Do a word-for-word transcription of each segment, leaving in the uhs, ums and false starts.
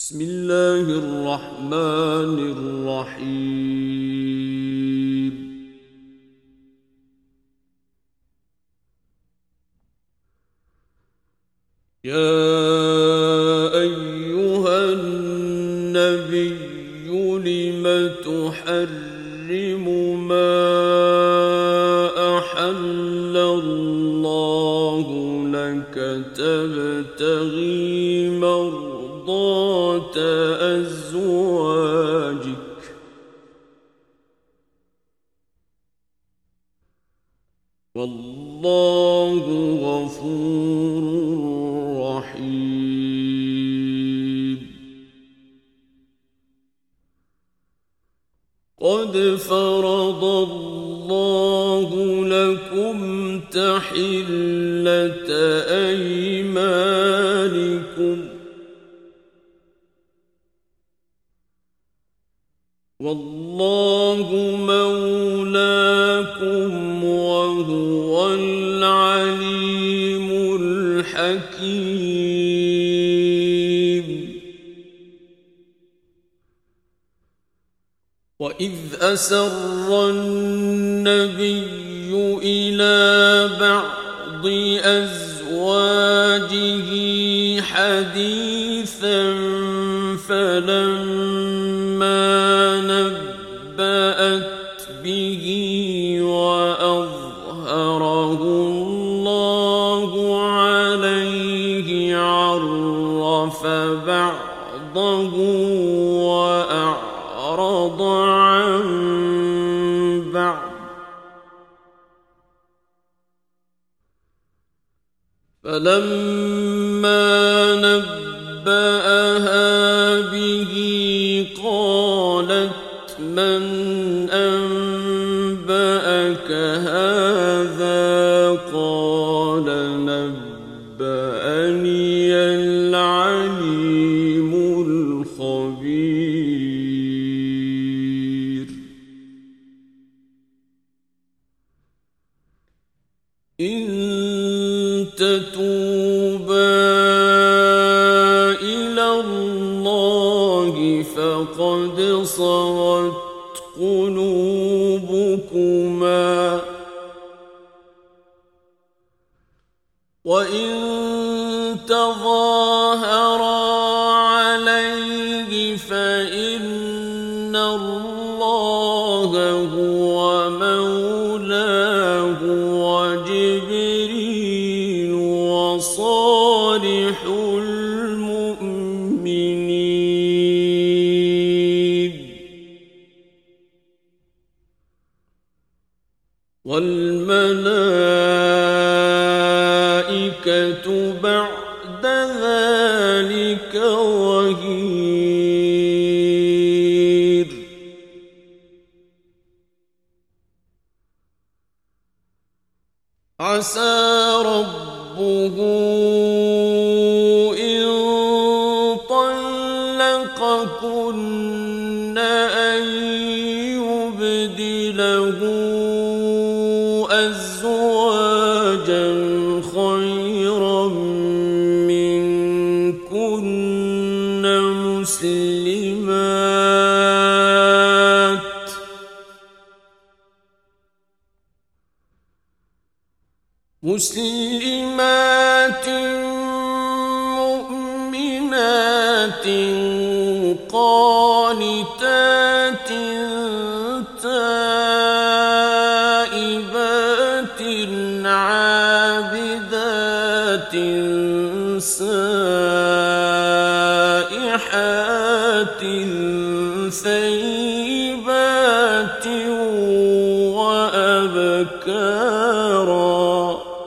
بسم الله الرحمن الرحيم. يا أيها النبي لم تحرم ما أحل الله لك تبتغي مرضات أزواجك والله غفور رحيم. قد فرض الله لكم تحلة أيمانكم والله مولاكم وهو العليم الحكيم. وإذ أسر النبي إلى بعض أزواجه حديثا فلما نبأت به وأظهره الله عليه عرف بعضه وأعرض عن بعض فلما نبأها به قالت من أنبأك هذا قال نبأني العليم الخبير. إن تتوبا إلى الله فقد صغت قلوبكما وإن تظاهرا عليه فإن الله هو مولاه وجبريل وصالح المؤمنين والملائكة بعد ذلك ظهير. عسى ربه إن طلقكن أن يبدله أزواجا خيرا منكن مسلمات مسلمات مؤمنات قانتات تائبات عابدات سائحات ثيبات وأبكارا.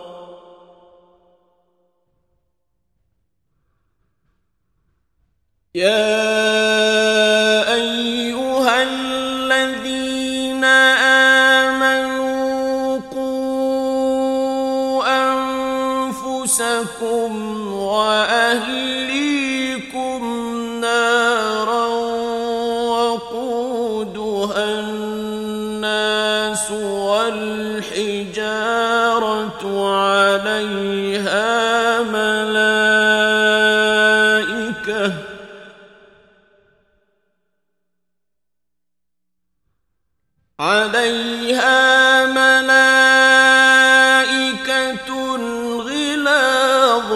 يا أيها الذين آمنوا قوا أنفسكم وأهليكم نارا وقودها الناس والحجارة عليها ملائكة عليها ملائكة غلاظ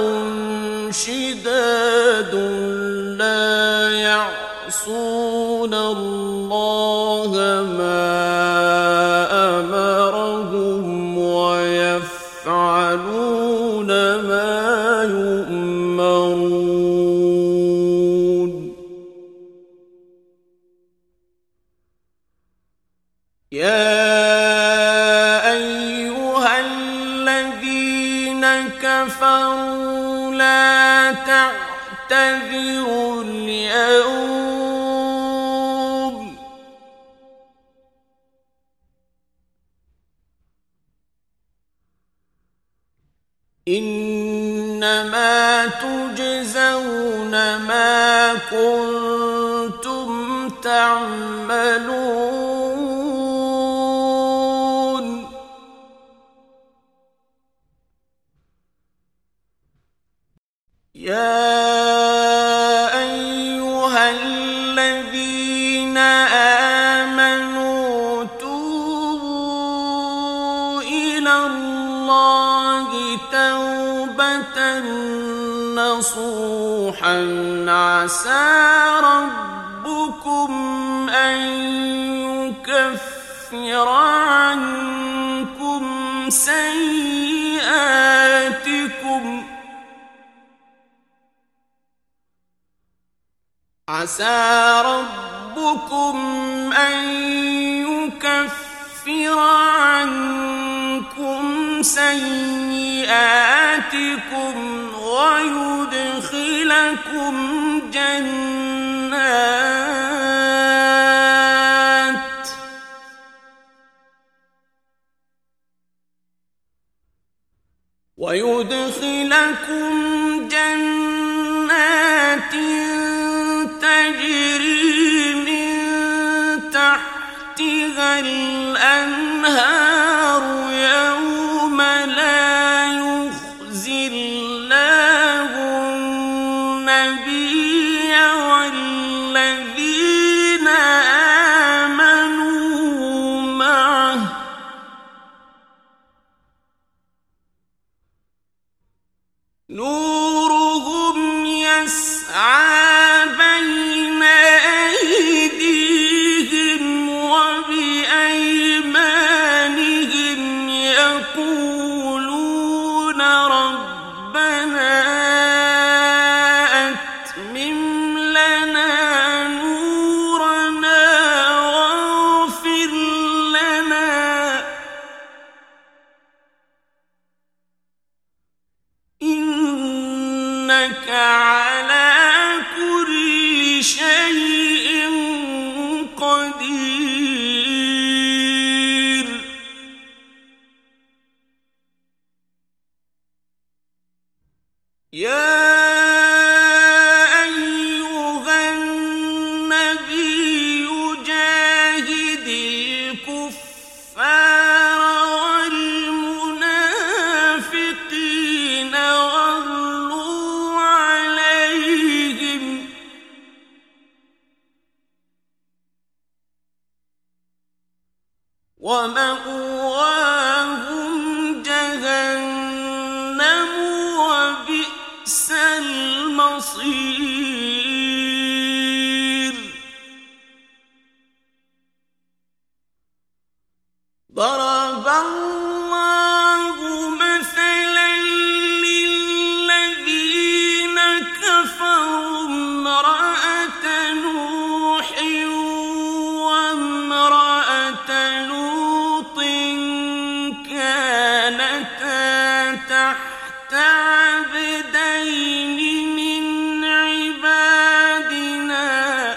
شداد لا يعصون الله ما أمرهم ويفعلون ما يؤمرون. يا أيها الذين كفروا لا تعتذروا اليوم إنما تجزون ما كنتم تعملون. يا أيها الذين آمنوا توبوا إلى الله توبة نصوحا عسى ربكم أن يكفر عنكم سيئاتكم عسى ربكم أن يكفر عنكم سيئاتكم ويدخلكم جنات ويدخلكم جنات تجري من تحتها الأنهار يوم لا يخزي الله النبي والذين آمنوا معه نورهم يسعى بين أيديهم وبأيمانهم يقولون ربنا أتمم لنا نورنا واغفر لنا إنك على كل شيء قدير. يا أيها النبي جاهد الكفار والمنافقين واغلظ عليهم ومأواهم جهنم وبئس المصير. ضرب الله مثلا للذين كفروا امرأة نوح وامرأة لوط كانتا تحت عبدين من عبادنا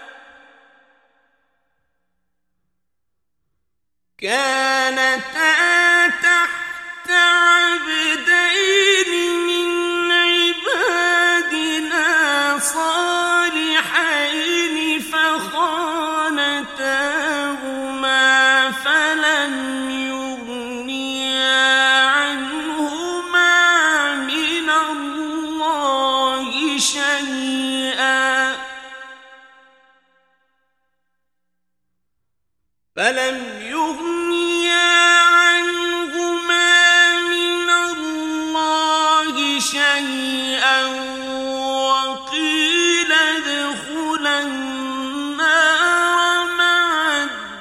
كانتا تحت عبدين من عبادنا صالحين فخانتاهما فلم يغنيا عنهما من الله شيئا فلم يغنيا عنهما من الله شيئا وقيل ادخلا النار مع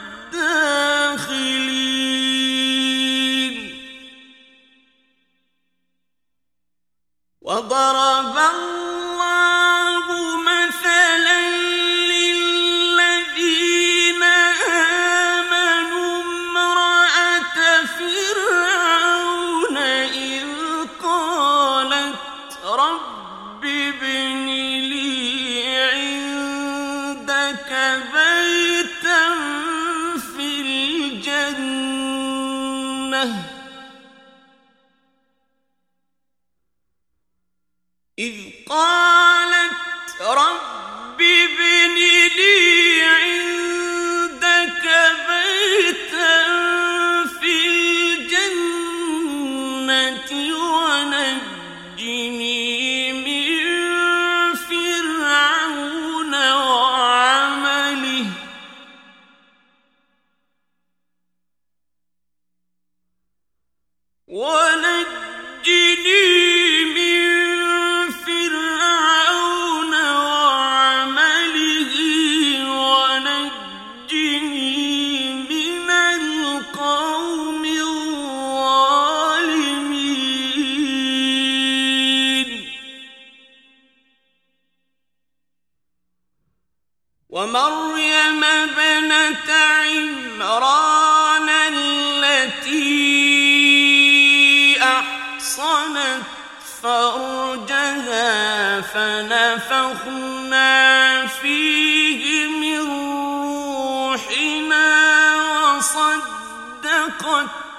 الداخلين. وضرب الله مثلا للذين آمنوا امرأة فرعون إذ قالت رب ابن لي عندك بيتا في الجنة إذ قالت رب ابن لي عندك بيتا في الجنة ونجني من فرعون وعمله ونجني ومريم ابنة عمران التي أحصنت فرجها فنفخنا فيه من روحنا وصدقت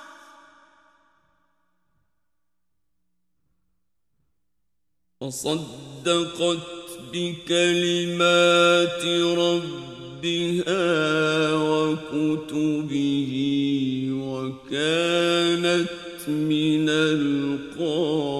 وصدقت بكلمات ربها وكتبه وكانت من القانتين.